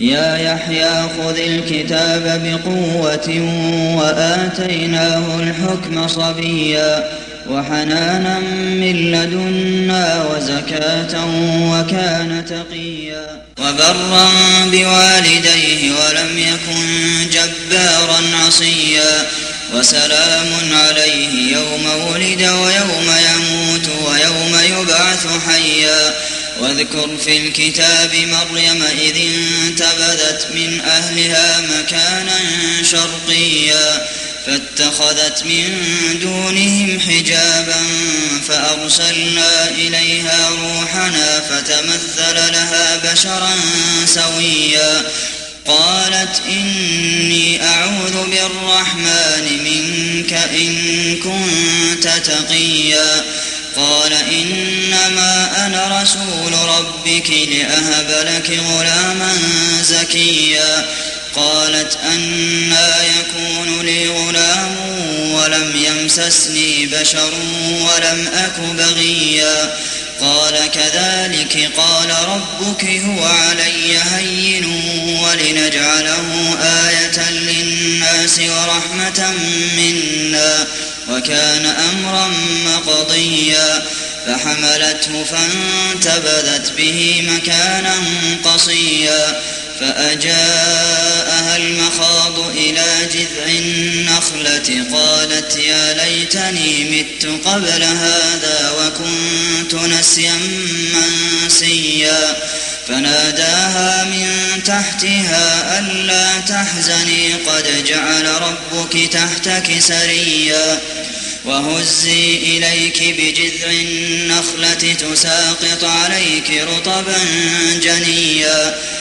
يا يحيى خذ الكتاب بقوة وآتيناه الحكم صبيا وحنانا من لدنا وزكاة وكان تقيا وبرا بوالديه ولم يكن جبارا عصيا وسلام عليه يوم ولد ويوم يموت ويوم يبعث حيا واذكر في الكتاب مريم إذ انتبذت من أهلها مكانا شرقيا فاتخذت من دونهم حجابا فأرسلنا إليها روحنا فتمثل لها بشرا سويا قالت إني أعوذ بالرحمن منك إن كنت تقيا قال إنما أنا رسول ربك لأهب لك غلاما زكيا قالت أنى يكون لي غلام ولم يمسسني بشر ولم أك بغيا قال كذلك قال ربك هو علي هين ولنجعله آية للناس ورحمة منا وكان أمرا مقضيا فحملته فانتبذت به مكانا قصيا فأجاءها المخاض إلى جذع النخلة قالت يا ليتني مت قبل هذا وكنت نسيا منسيا فناداها من تحتها ألا تحزني قد جعل ربك تحتك سريا وهزي إليك بجذع النخلة تساقط عليك رطبا جنيا